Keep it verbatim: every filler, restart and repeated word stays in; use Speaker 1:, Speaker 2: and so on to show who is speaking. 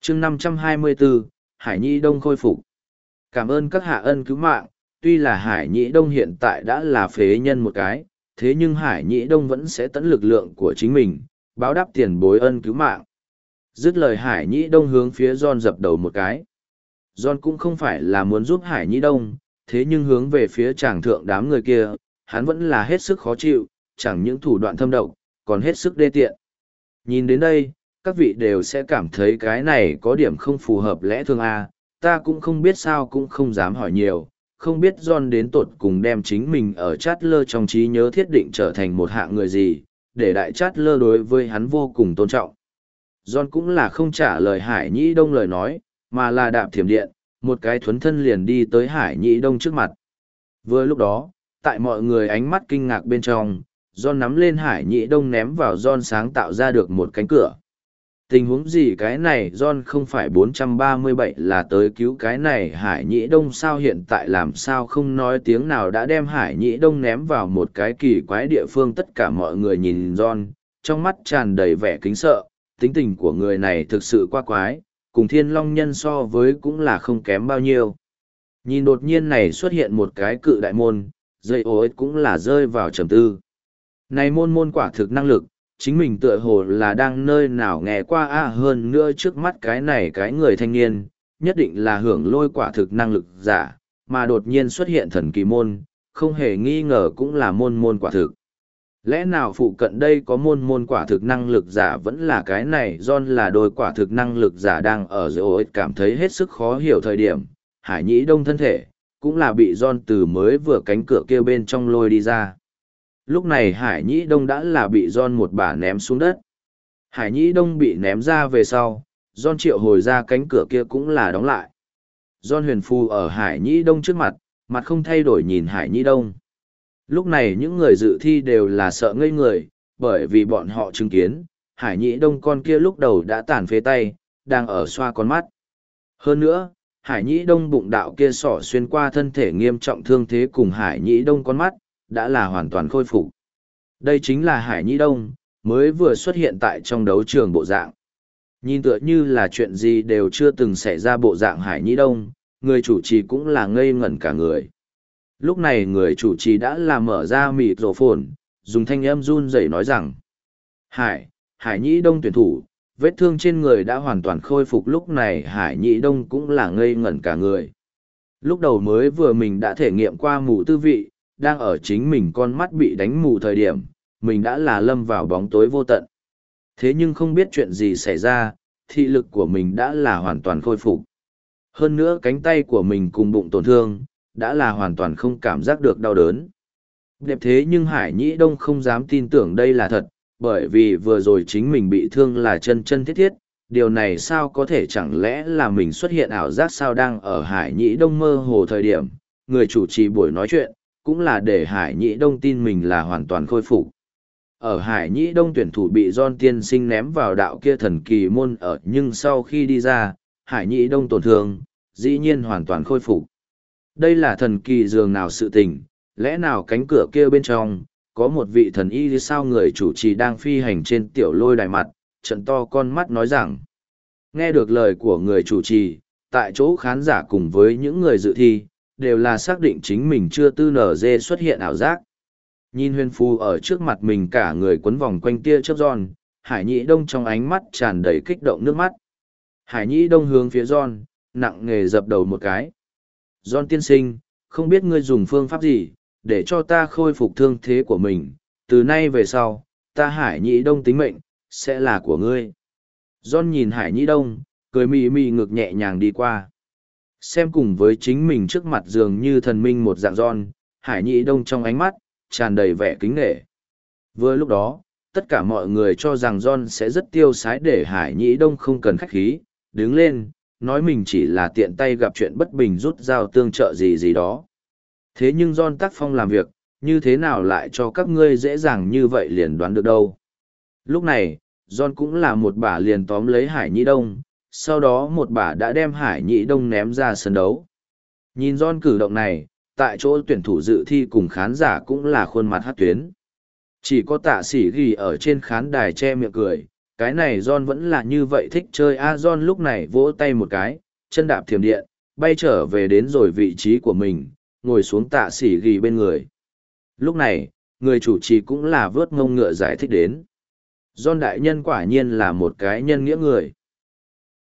Speaker 1: chương năm trăm hai mươi bốn, Hải Nhĩ Đông khôi phục. Cảm ơn các hạ ân cứu mạng, tuy là Hải Nhĩ Đông hiện tại đã là phế nhân một cái, thế nhưng Hải Nhĩ Đông vẫn sẽ tận lực lượng của chính mình, báo đáp tiền bối ân cứu mạng. Dứt lời Hải Nhĩ Đông hướng phía John dập đầu một cái. John cũng không phải là muốn giúp Hải Nhĩ Đông, thế nhưng hướng về phía tràng thượng đám người kia, hắn vẫn là hết sức khó chịu, chẳng những thủ đoạn thâm độc, còn hết sức đê tiện. Nhìn đến đây, các vị đều sẽ cảm thấy cái này có điểm không phù hợp lẽ thường a. Ta cũng không biết sao cũng không dám hỏi nhiều, không biết John đến tột cùng đem chính mình ở chát lơ trong trí nhớ thiết định trở thành một hạng người gì, để đại chát lơ đối với hắn vô cùng tôn trọng. John cũng là không trả lời Hải Nhĩ Đông lời nói, mà là đạp thiểm điện, một cái thuấn thân liền đi tới Hải Nhĩ Đông trước mặt. Vừa lúc đó, tại mọi người ánh mắt kinh ngạc bên trong, John nắm lên Hải Nhĩ Đông ném vào John sáng tạo ra được một cánh cửa. Tình huống gì cái này John không phải bốn trăm ba mươi bảy là tới cứu cái này Hải Nhĩ Đông sao hiện tại làm sao không nói tiếng nào đã đem Hải Nhĩ Đông ném vào một cái kỳ quái địa phương tất cả mọi người nhìn John, trong mắt tràn đầy vẻ kính sợ, tính tình của người này thực sự quá quái, cùng thiên long nhân so với cũng là không kém bao nhiêu. Nhìn đột nhiên này xuất hiện một cái cự đại môn, dây ô ích cũng là rơi vào trầm tư. Này môn môn quả thực năng lực, chính mình tựa hồ là đang nơi nào nghe qua a hơn nữa trước mắt cái này cái người thanh niên, nhất định là hưởng lôi quả thực năng lực giả, mà đột nhiên xuất hiện thần kỳ môn, không hề nghi ngờ cũng là môn môn quả thực. Lẽ nào phụ cận đây có môn môn quả thực năng lực giả vẫn là cái này John là đôi quả thực năng lực giả đang ở giữa ối cảm thấy hết sức khó hiểu thời điểm, Hải Nhĩ Đông thân thể, cũng là bị John từ mới vừa cánh cửa kia bên trong lôi đi ra. Lúc này Hải Nhĩ Đông đã là bị John một bả ném xuống đất. Hải Nhĩ Đông bị ném ra về sau, John triệu hồi ra cánh cửa kia cũng là đóng lại. John huyền phù ở Hải Nhĩ Đông trước mặt, mặt không thay đổi nhìn Hải Nhĩ Đông. Lúc này những người dự thi đều là sợ ngây người, bởi vì bọn họ chứng kiến, Hải Nhĩ Đông con kia lúc đầu đã tàn phế tay, đang ở xoa con mắt. Hơn nữa, Hải Nhĩ Đông bụng đạo kia sỏ xuyên qua thân thể nghiêm trọng thương thế cùng Hải Nhĩ Đông con mắt, đã là hoàn toàn khôi phục. Đây chính là Hải Nhĩ Đông, mới vừa xuất hiện tại trong đấu trường bộ dạng. Nhìn tựa như là chuyện gì đều chưa từng xảy ra bộ dạng Hải Nhĩ Đông, người chủ trì cũng là ngây ngẩn cả người. Lúc này người chủ trì đã là mở ra mịt rổ phồn, dùng thanh âm run rẩy nói rằng: Hải, Hải Nhĩ Đông tuyển thủ, vết thương trên người đã hoàn toàn khôi phục. Lúc này Hải Nhĩ Đông cũng là ngây ngẩn cả người. Lúc đầu mới vừa mình đã thể nghiệm qua mù tư vị, đang ở chính mình con mắt bị đánh mù thời điểm, mình đã là lâm vào bóng tối vô tận. Thế nhưng không biết chuyện gì xảy ra, thị lực của mình đã là hoàn toàn khôi phục. Hơn nữa cánh tay của mình cùng bụng tổn thương, đã là hoàn toàn không cảm giác được đau đớn. Đẹp thế nhưng Hải Nhĩ Đông không dám tin tưởng đây là thật, bởi vì vừa rồi chính mình bị thương là chân chân thiết thiết, điều này sao có thể chẳng lẽ là mình xuất hiện ảo giác sao đang ở Hải Nhĩ Đông mơ hồ thời điểm, người chủ trì buổi nói chuyện, cũng là để Hải Nhĩ Đông tin mình là hoàn toàn khôi phục. Ở Hải Nhĩ Đông tuyển thủ bị John tiên sinh ném vào đạo kia thần kỳ môn ở nhưng sau khi đi ra, Hải Nhĩ Đông tổn thương, dĩ nhiên hoàn toàn khôi phục. Đây là thần kỳ dường nào sự tình, lẽ nào cánh cửa kia bên trong, có một vị thần y sao người chủ trì đang phi hành trên tiểu lôi đài mặt, trận to con mắt nói rằng. Nghe được lời của người chủ trì, tại chỗ khán giả cùng với những người dự thi, đều là xác định chính mình chưa tư nở dê xuất hiện ảo giác. Nhìn huyền phu ở trước mặt mình cả người quấn vòng quanh tia chớp John, Hải Nhĩ Đông trong ánh mắt tràn đầy kích động nước mắt. Hải Nhĩ Đông hướng phía John, nặng nề dập đầu một cái. John tiên sinh, không biết ngươi dùng phương pháp gì, để cho ta khôi phục thương thế của mình, từ nay về sau, ta Hải Nhĩ Đông tính mệnh, sẽ là của ngươi. John nhìn Hải Nhĩ Đông, cười mị mị ngực nhẹ nhàng đi qua. Xem cùng với chính mình trước mặt dường như thần minh một dạng John, Hải Nhĩ Đông trong ánh mắt, tràn đầy vẻ kính nể. Vừa lúc đó, tất cả mọi người cho rằng John sẽ rất tiêu sái để Hải Nhĩ Đông không cần khách khí, đứng lên, nói mình chỉ là tiện tay gặp chuyện bất bình rút dao tương trợ gì gì đó. Thế nhưng John tác phong làm việc, như thế nào lại cho các ngươi dễ dàng như vậy liền đoán được đâu. Lúc này, John cũng là một bả liền tóm lấy Hải Nhĩ Đông, sau đó một bả đã đem Hải Nhĩ Đông ném ra sân đấu. Nhìn John cử động này, tại chỗ tuyển thủ dự thi cùng khán giả cũng là khuôn mặt hát tuyến. Chỉ có Tạ Sĩ Ghi ở trên khán đài che miệng cười, Cái này John vẫn là như vậy thích chơi a. John lúc này vỗ tay một cái, chân đạp thiểm điện, bay trở về đến rồi vị trí của mình, ngồi xuống tạ sĩ ghi bên người. Lúc này, người chủ trì cũng là vớt ngông ngựa giải thích đến. John đại nhân quả nhiên là một cái nhân nghĩa người.